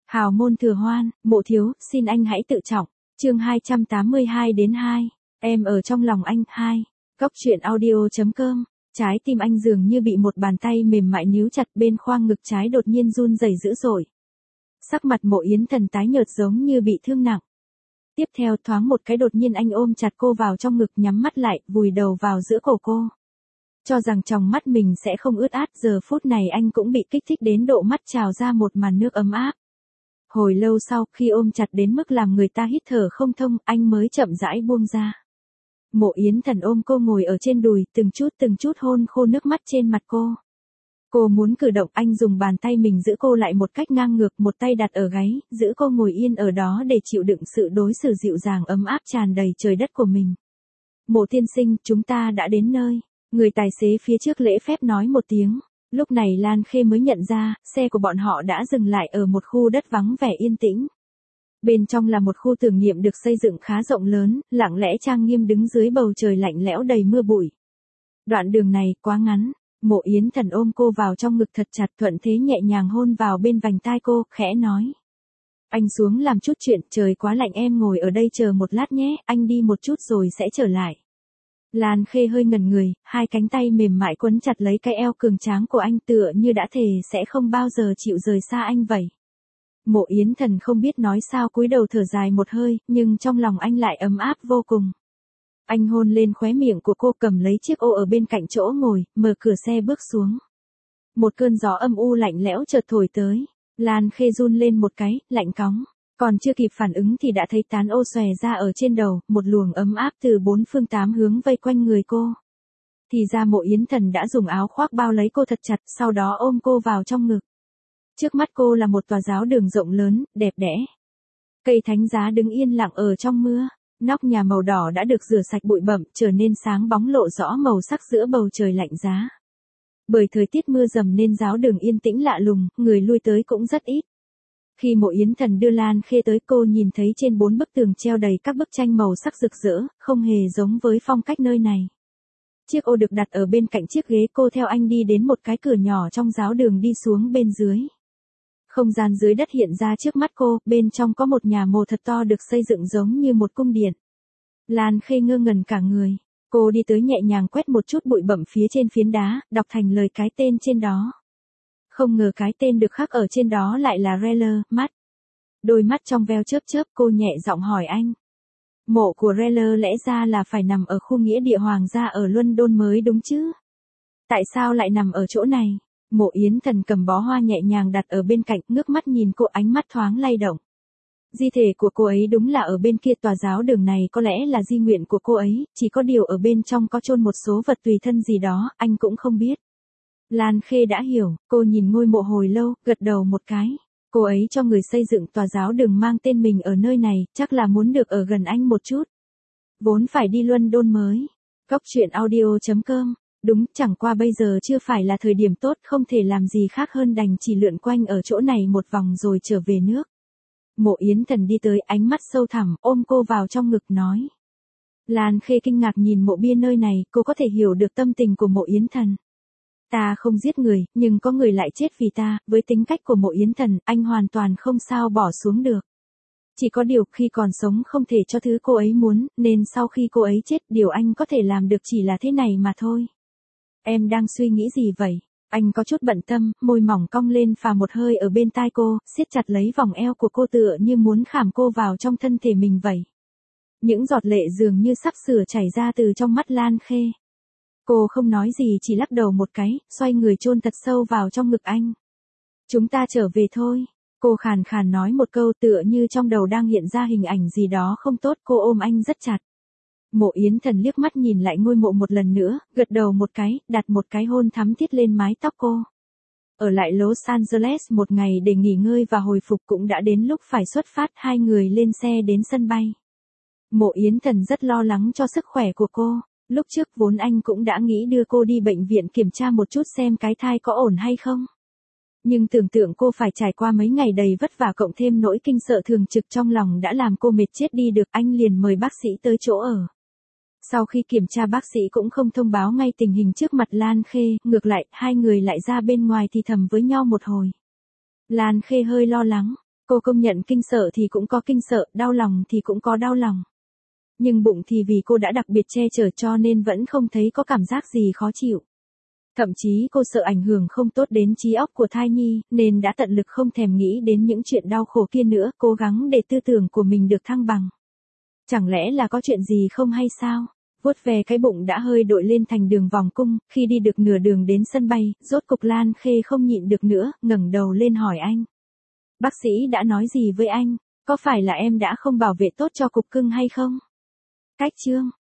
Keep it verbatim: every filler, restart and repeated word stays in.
Hào môn thừa hoan, mộ thiếu, xin anh hãy tự trọng. Chương hai trăm tám mươi hai đến hai. Em ở trong lòng anh. hai. Góc truyện audio chấm com. Trái tim anh dường như bị một bàn tay mềm mại níu chặt, bên khoang ngực trái đột nhiên run rẩy dữ dội. Sắc mặt Mộ Yến Thần tái nhợt giống như bị thương nặng. Tiếp theo thoáng một cái đột nhiên anh ôm chặt cô vào trong ngực, nhắm mắt lại, vùi đầu vào giữa cổ cô. Cho rằng trong mắt mình sẽ không ướt át, giờ phút này anh cũng bị kích thích đến độ mắt trào ra một màn nước ấm áp. Hồi lâu sau, khi ôm chặt đến mức làm người ta hít thở không thông, anh mới chậm rãi buông ra. Mộ Yến Thần ôm cô ngồi ở trên đùi, từng chút từng chút hôn khô nước mắt trên mặt cô. Cô muốn cử động, anh dùng bàn tay mình giữ cô lại một cách ngang ngược, một tay đặt ở gáy, giữ cô ngồi yên ở đó để chịu đựng sự đối xử dịu dàng ấm áp tràn đầy trời đất của mình. Mộ tiên sinh, chúng ta đã đến nơi. Người tài xế phía trước lễ phép nói một tiếng. Lúc này Lan Khê mới nhận ra, xe của bọn họ đã dừng lại ở một khu đất vắng vẻ yên tĩnh. Bên trong là một khu tưởng niệm được xây dựng khá rộng lớn, lặng lẽ trang nghiêm đứng dưới bầu trời lạnh lẽo đầy mưa bụi. Đoạn đường này quá ngắn. Mộ Yến Thần ôm cô vào trong ngực thật chặt, thuận thế nhẹ nhàng hôn vào bên vành tai cô, khẽ nói. Anh xuống làm chút chuyện, trời quá lạnh, em ngồi ở đây chờ một lát nhé, anh đi một chút rồi sẽ trở lại. Lan Khê hơi ngẩn người, hai cánh tay mềm mại quấn chặt lấy cái eo cường tráng của anh, tựa như đã thề sẽ không bao giờ chịu rời xa anh vậy. Mộ Yến Thần không biết nói sao, cúi đầu thở dài một hơi, nhưng trong lòng anh lại ấm áp vô cùng. Anh hôn lên khóe miệng của cô, cầm lấy chiếc ô ở bên cạnh chỗ ngồi, mở cửa xe bước xuống. Một cơn gió âm u lạnh lẽo chợt thổi tới. Lan Khê run lên một cái, lạnh cóng. Còn chưa kịp phản ứng thì đã thấy tán ô xòe ra ở trên đầu, một luồng ấm áp từ bốn phương tám hướng vây quanh người cô. Thì ra Mộ Yến Thần đã dùng áo khoác bao lấy cô thật chặt, sau đó ôm cô vào trong ngực. Trước mắt cô là một tòa giáo đường rộng lớn, đẹp đẽ. Cây thánh giá đứng yên lặng ở trong mưa. Nóc nhà màu đỏ đã được rửa sạch bụi bặm, trở nên sáng bóng lộ rõ màu sắc giữa bầu trời lạnh giá. Bởi thời tiết mưa dầm nên giáo đường yên tĩnh lạ lùng, người lui tới cũng rất ít. Khi Mộ Yến Thần đưa Lan Khê tới, cô nhìn thấy trên bốn bức tường treo đầy các bức tranh màu sắc rực rỡ, không hề giống với phong cách nơi này. Chiếc ô được đặt ở bên cạnh chiếc ghế, cô theo anh đi đến một cái cửa nhỏ trong giáo đường, đi xuống bên dưới. Không gian dưới đất hiện ra trước mắt cô, bên trong có một nhà mồ thật to được xây dựng giống như một cung điện. Lan Khê ngơ ngẩn cả người, cô đi tới nhẹ nhàng quét một chút bụi bặm phía trên phiến đá, đọc thành lời cái tên trên đó. Không ngờ cái tên được khắc ở trên đó lại là Reller, mắt. Đôi mắt trong veo chớp chớp, cô nhẹ giọng hỏi anh. Mộ của Reller lẽ ra là phải nằm ở khu nghĩa địa hoàng gia ở London mới đúng chứ? Tại sao lại nằm ở chỗ này? Mộ Yến Thần cầm bó hoa nhẹ nhàng đặt ở bên cạnh, ngước mắt nhìn cô, ánh mắt thoáng lay động. Di thể của cô ấy đúng là ở bên kia tòa giáo đường này, có lẽ là di nguyện của cô ấy, chỉ có điều ở bên trong có chôn một số vật tùy thân gì đó, anh cũng không biết. Lan Khê đã hiểu, cô nhìn ngôi mộ hồi lâu, gật đầu một cái. Cô ấy cho người xây dựng tòa giáo đường mang tên mình ở nơi này, chắc là muốn được ở gần anh một chút. Vốn phải đi London mới. Góc truyện audio chấm com. Đúng, chẳng qua bây giờ chưa phải là thời điểm tốt, không thể làm gì khác hơn đành chỉ lượn quanh ở chỗ này một vòng rồi trở về nước. Mộ Yến Thần đi tới, ánh mắt sâu thẳm, ôm cô vào trong ngực nói. Lan Khê kinh ngạc nhìn mộ bia nơi này, cô có thể hiểu được tâm tình của Mộ Yến Thần. Ta không giết người, nhưng có người lại chết vì ta, với tính cách của Mộ Yến Thần, anh hoàn toàn không sao bỏ xuống được. Chỉ có điều khi còn sống không thể cho thứ cô ấy muốn, nên sau khi cô ấy chết, điều anh có thể làm được chỉ là thế này mà thôi. Em đang suy nghĩ gì vậy? Anh có chút bận tâm, môi mỏng cong lên, phà một hơi ở bên tai cô, siết chặt lấy vòng eo của cô tựa như muốn khảm cô vào trong thân thể mình vậy. Những giọt lệ dường như sắp sửa chảy ra từ trong mắt Lan Khê. Cô không nói gì, chỉ lắc đầu một cái, xoay người chôn thật sâu vào trong ngực anh. Chúng ta trở về thôi. Cô khàn khàn nói một câu, tựa như trong đầu đang hiện ra hình ảnh gì đó không tốt, cô ôm anh rất chặt. Mộ Yến Thần liếc mắt nhìn lại ngôi mộ một lần nữa, gật đầu một cái, đặt một cái hôn thắm thiết lên mái tóc cô. Ở lại Los Angeles một ngày để nghỉ ngơi và hồi phục, cũng đã đến lúc phải xuất phát, hai người lên xe đến sân bay. Mộ Yến Thần rất lo lắng cho sức khỏe của cô. Lúc trước vốn anh cũng đã nghĩ đưa cô đi bệnh viện kiểm tra một chút xem cái thai có ổn hay không. Nhưng tưởng tượng cô phải trải qua mấy ngày đầy vất vả cộng thêm nỗi kinh sợ thường trực trong lòng đã làm cô mệt chết đi được, anh liền mời bác sĩ tới chỗ ở. Sau khi kiểm tra, bác sĩ cũng không thông báo ngay tình hình trước mặt Lan Khê, ngược lại, hai người lại ra bên ngoài thì thầm với nhau một hồi. Lan Khê hơi lo lắng, Cô công nhận kinh sợ thì cũng có kinh sợ, đau lòng thì cũng có đau lòng. Nhưng bụng thì vì cô đã đặc biệt che chở cho nên vẫn không thấy có cảm giác gì khó chịu. Thậm chí cô sợ ảnh hưởng không tốt đến trí óc của thai nhi, nên đã tận lực không thèm nghĩ đến những chuyện đau khổ kia nữa, cố gắng để tư tưởng của mình được thăng bằng. Chẳng lẽ là có chuyện gì không hay sao? Vuốt về cái bụng đã hơi đội lên thành đường vòng cung, khi đi được nửa đường đến sân bay, rốt cục Lan Khê không nhịn được nữa, ngẩng đầu lên hỏi anh. Bác sĩ đã nói gì với anh? Có phải là em đã không bảo vệ tốt cho cục cưng hay không? Cách chương